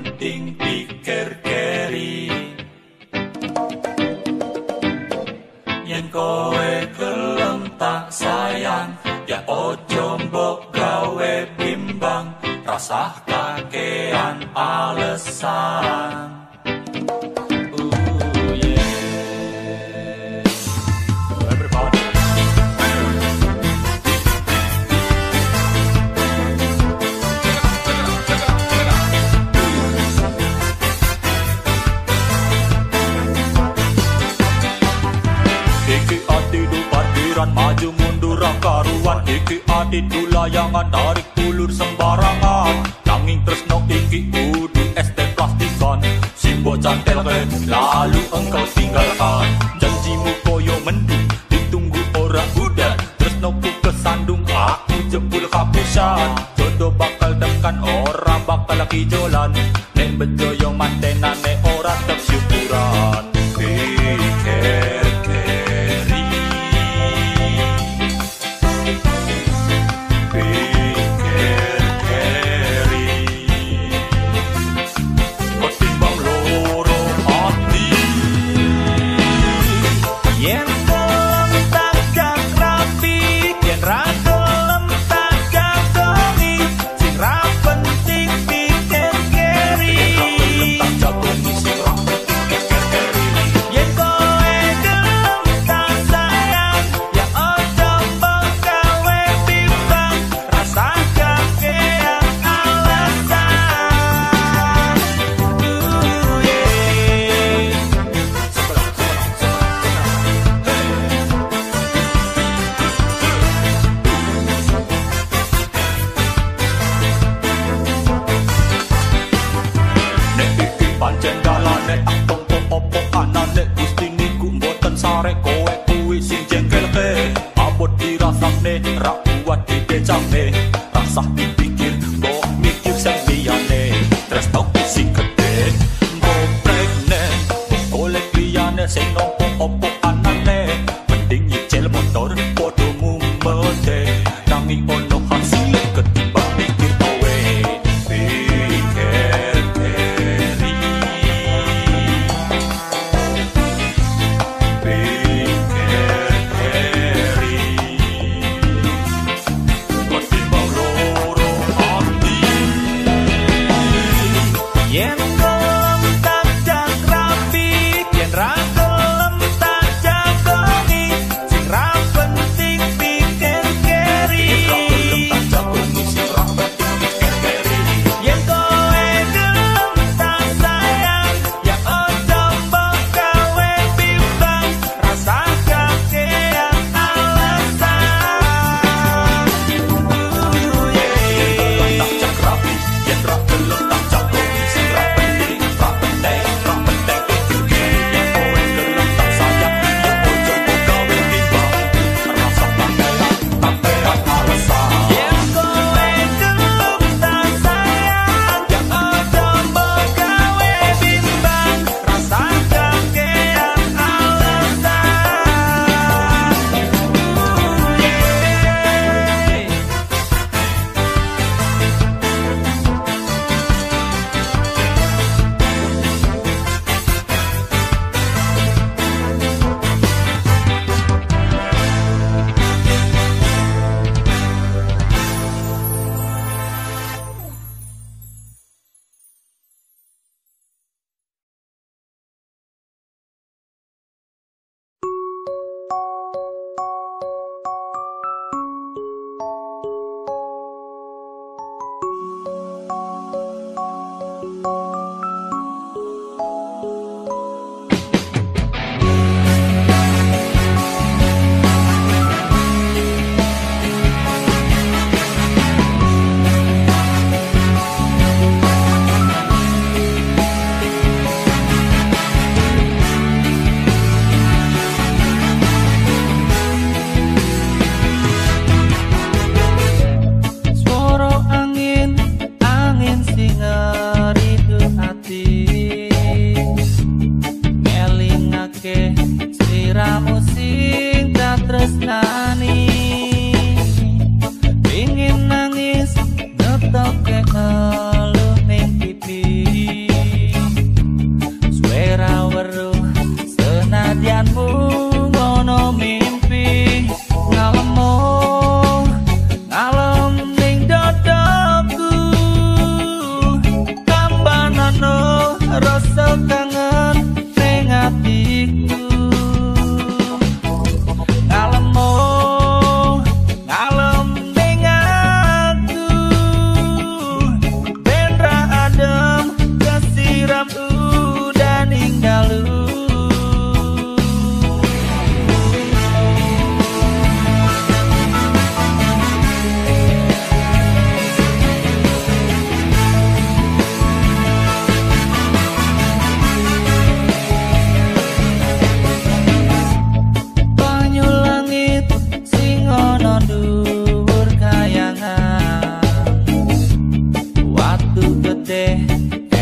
penting pikir keri. Yen kowe gelem tak sayang, ya ojo mbok gawe bimbang, rasah kakean alesan. Maju mundur karuan, iki adidu layangan, tarik ulur sembarangan. Nanging tresno iki kudu ST plastikan, simbo cantelke lalu engkau tinggalkan. Janjimu koyo mendung, ditunggu ora udan, tresnoku kesandung, aku jempul kapusan. Jodoh bakal dekan, ora bakal kijolan, nek bejoyo mantenane ora tetep syukuran. Pikir ra kuat didecane, rasah dipikir mbok mikir sing liyane. Tresno sing gedhe mbok pregne, golek liyane sing opo anane. Mending nyicil motor padha mumpete, nanging ono hasile ketimbang mikir kowe. Pikir keri,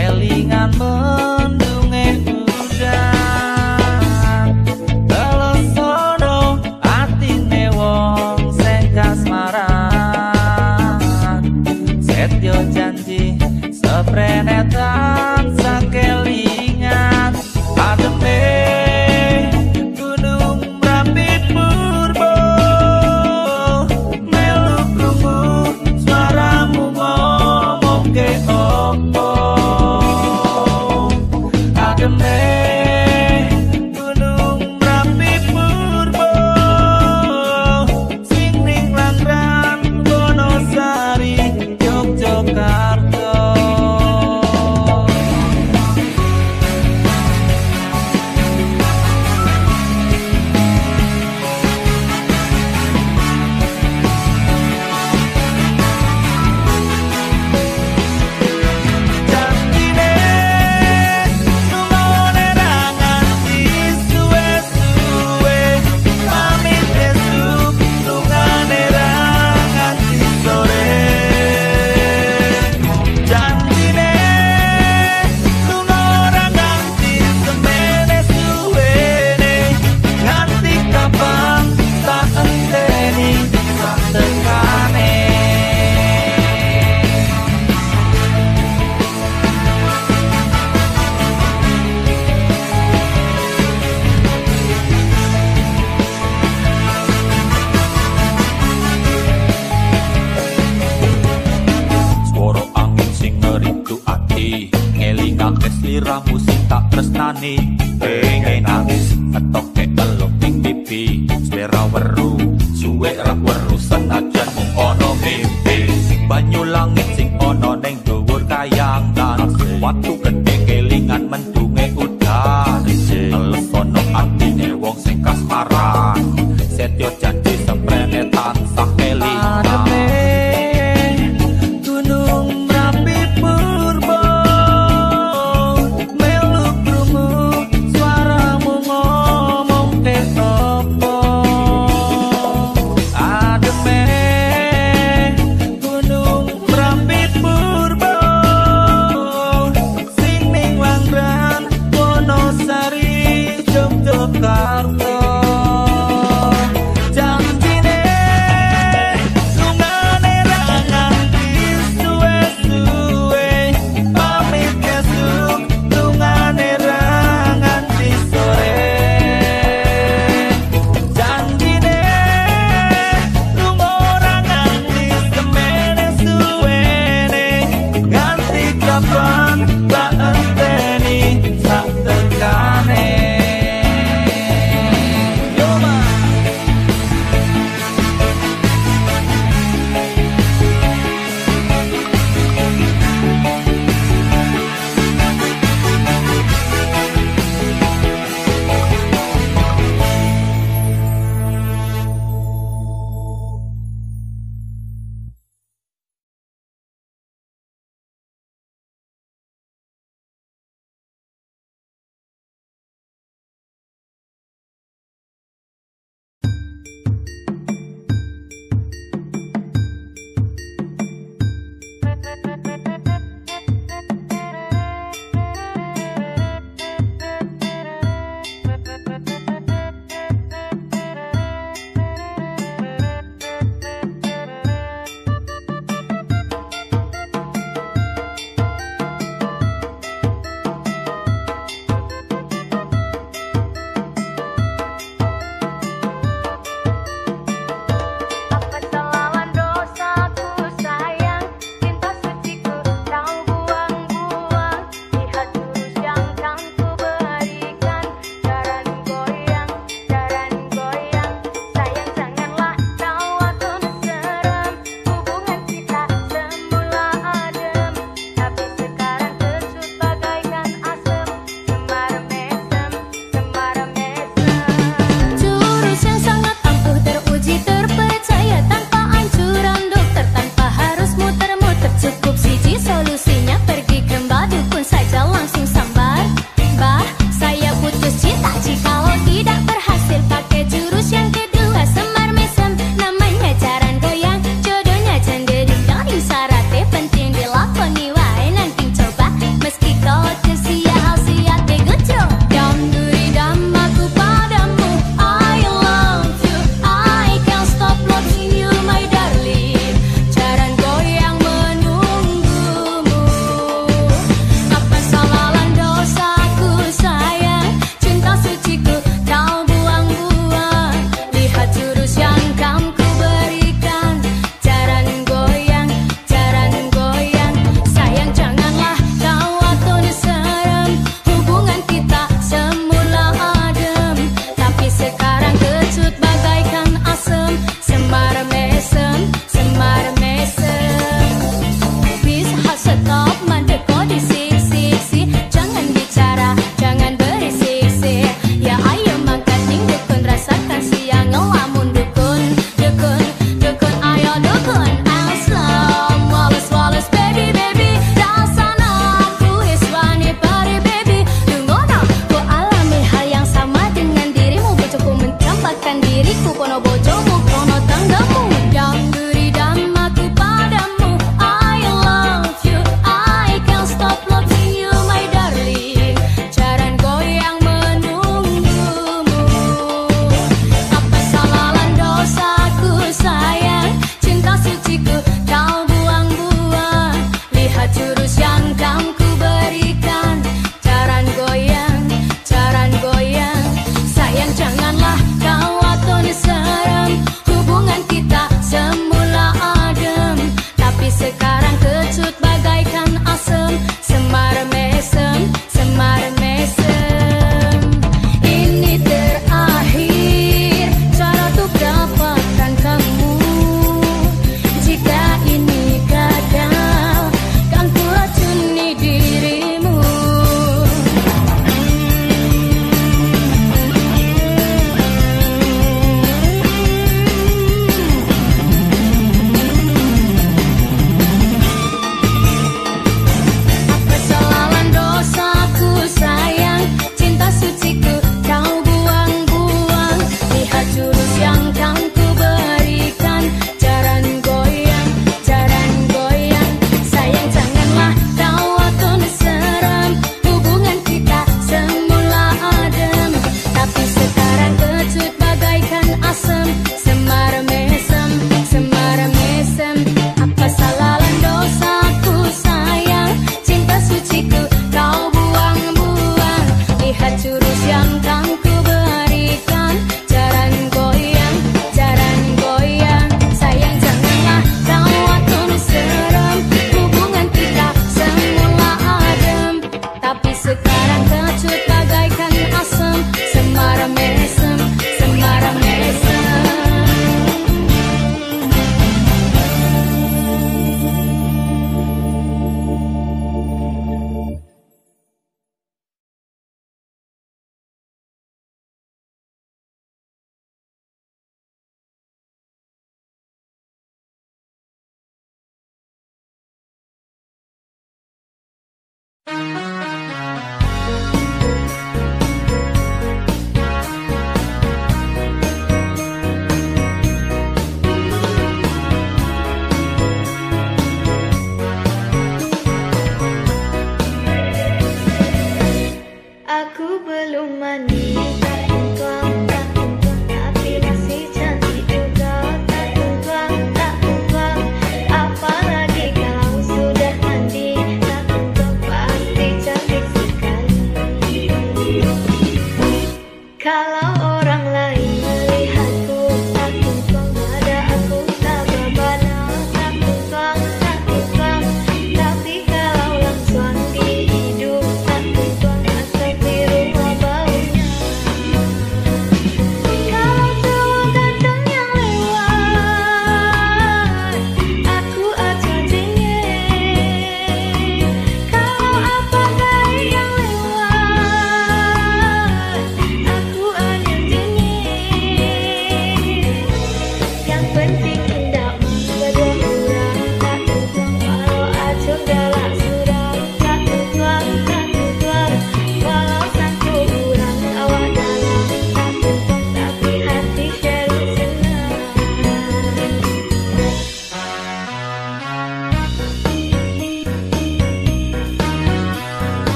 kelingan mendunge udan telesono atine wong sing kasmaran setyo janji seprenetan sakelingan ademe gunung Merapi Purbo melu krungu suaramu ngomong ke opo ademe gunung Merapi Purbo sing ning Langran Wonosari Yogyakarta. Sliramu sing tak tresnani pengen nangis etoke elok ning pipi slera weru suwe ra weru senajan mung ana mimpi banyu langit sing ana ning dhuwur kayangan watu gedhe kelingan mendunge udan telesono atine wong sing kasmaran setyo janji seprene tansah kelingan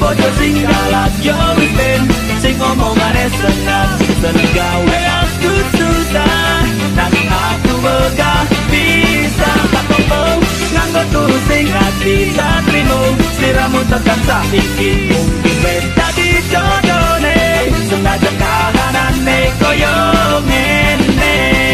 bojo sing galak. Yo wis ben sing omongane seneng, seneng gawe aku susah. Nanging aku wegah bisa tak tombo nganggo turu sing ati tak trimo. Sliramu tekan saiki mungkin wis dadi jodone, senajan kahanane koyo ngene.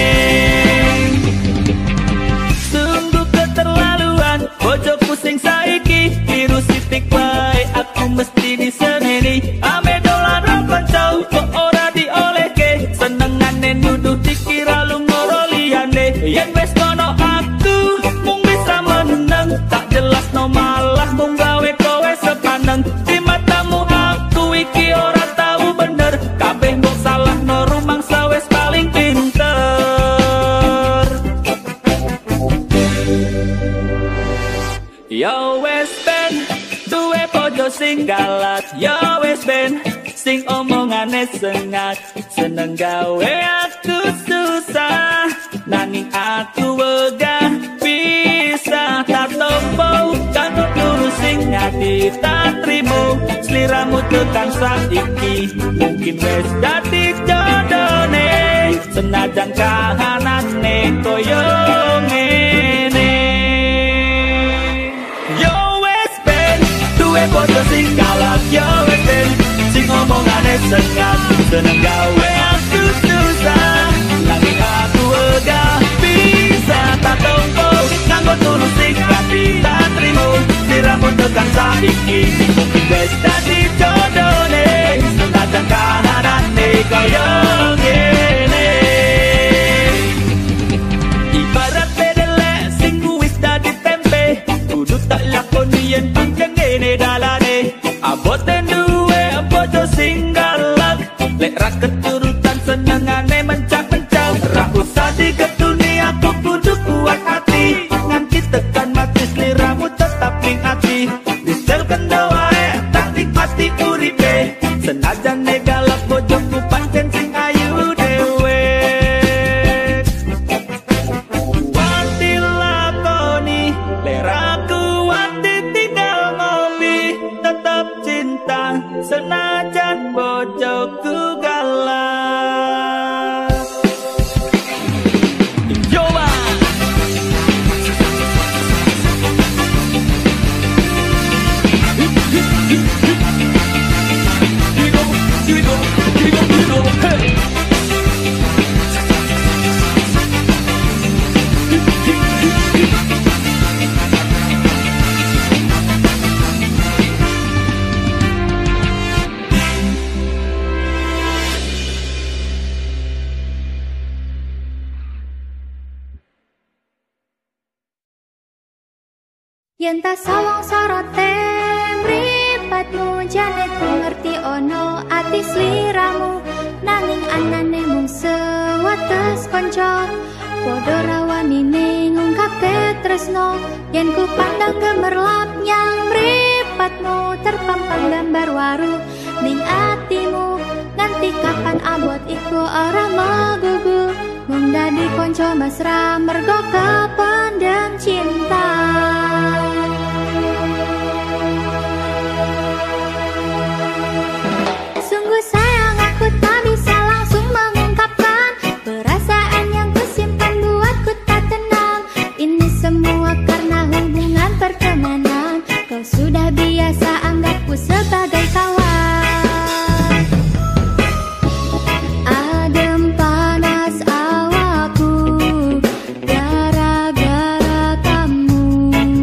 Sungguh keterlaluan bojoku sing saiki, biru sitik wae aku mesti diseneni. Ame dolan ro kanca kok ora diolehke, senengane nuduh dikira lumoro liyane. Yen wis kono aku mung bisa meneng, tak jelas no malah mung gawe kowe sepaneng. Di matamu aku iki ora tahu bener, kabeh mbok salah no rumangsa wis paling pinter. Yo wes ben duwe bojo sing galak, yo wes ben sing omongane sengat, seneng gawe aku susah. Nanging aku wegah bisa tak tombo kanggo turu sing ati tak trimo. Sliramu tekan saiki mungkin wis dadi jodone, senajan kahanane koyo ngene. Yo wes ben duwe bojo sing galak, yo wes ben sing omongane sengat, seneng gawe aku susah. Nanging aku wegah bisa tak tombo nganggo turu sing ati tak trimo. Sliramu tekan saiki mungkin wis dadi jodone, senajan kahanane koyo ngene. Ibarat bedelek sing wis dadi tempe, kudu tak lakoni yen pancen ngene dalane. Aboten duwe bojo sing galak, lek ra keturutan senengane mencak-mencak. Ra usah digetuni aku kudu kuat hati, nganti tekan mati sliramu tetap ning ati. Diselken doae tak nikmati uripe, senajan galak bojoku pancen sing ayu dewe. Wanti lakoni leraku, wanti tinggal ngopi, tetap cinta senajan bojoku galak. Coba hey. Yen ta sawang sorote mripatmu, jane ku ngerti ono ati sliramu. Nanging anane mung sewates kanca, padha rawanine ngungkapke tresno. Yen ku pandang gemerlap nyang mripatmu, terpampang gambar waru ning atimu. Nganti kapan abot iku ora magugu, mung dadi kanca mesra mergo kependem cinta. Sungguh sayang aku tak bisa langsung mengungkapkan perasaan yang kusimpan buatku tak tenang. Ini semua karena hubungan pertemanan, kau sudah biasa anggapku sebagai kawan. Adem panas awakku gara-gara kamu.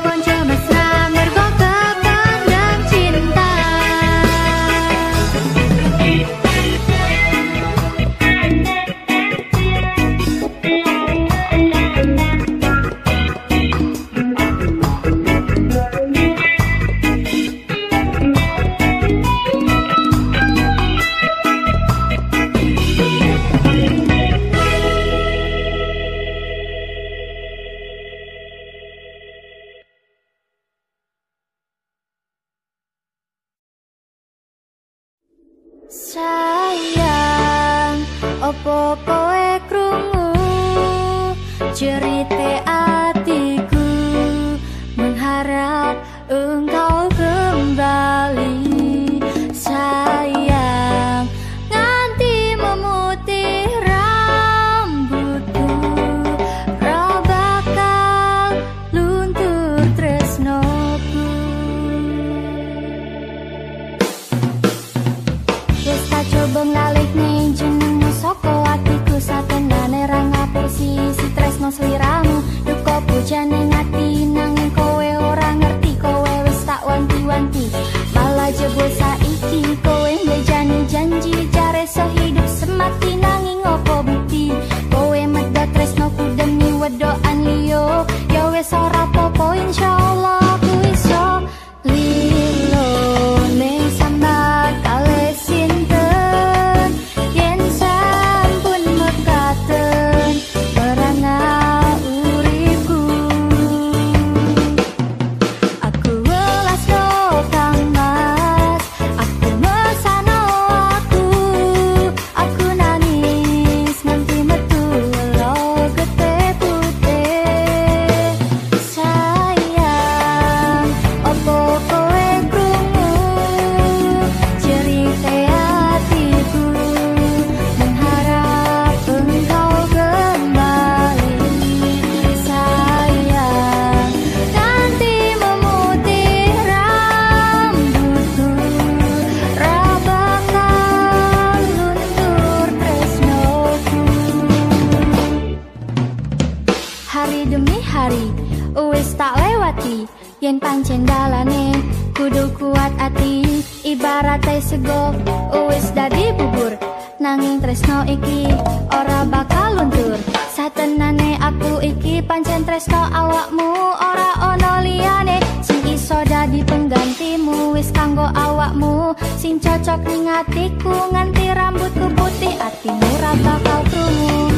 konco mesra mergo kependam cinta. Sayang, opo kowe krungu cerita hatiku, mengharap engkau kembali. Sayang, nganti memutih rambutku, ra bakal luntur tresnoku. Wis tak coba ngalih ning jenengmu saka atiku, satenane ra ngapusi si tresno sliramu. Duka bojane ngati nanging kowe ora ngerti, kowe wis tak wanti-wanti. Malah jebul saiki kowe mbejani janji jare sehidup semati, nanging opo bukti kowe medhot tresnoku demi wedokan liya. Ya wis ora apa-apa, insyaallah aku iso lilo ning sambat kalih sinten yen sampun mekaten merana uripku. Aku welas lo kang mas, aku mesano aku nangis nganti metu lo gete putih. Sayang, opo kowe krungu cerita hatiku, mengharap engkau kembali. Sayang, ganti memutih rambutku, ra bakal luntur tresnoku. Hari demi hari wis tak lewati, yen pancen dalane kudu kuat ati. Ibarate sego wis dadi bubur, nanging tresno iki ora bakal luntur. Satenane aku iki pancen tresno awakmu, ora ono liyane sing iso dadi penggantimu. Wis kanggo awakmu sing cocok ning atiku, nganti rambutku putih atimu ra bakal krungu.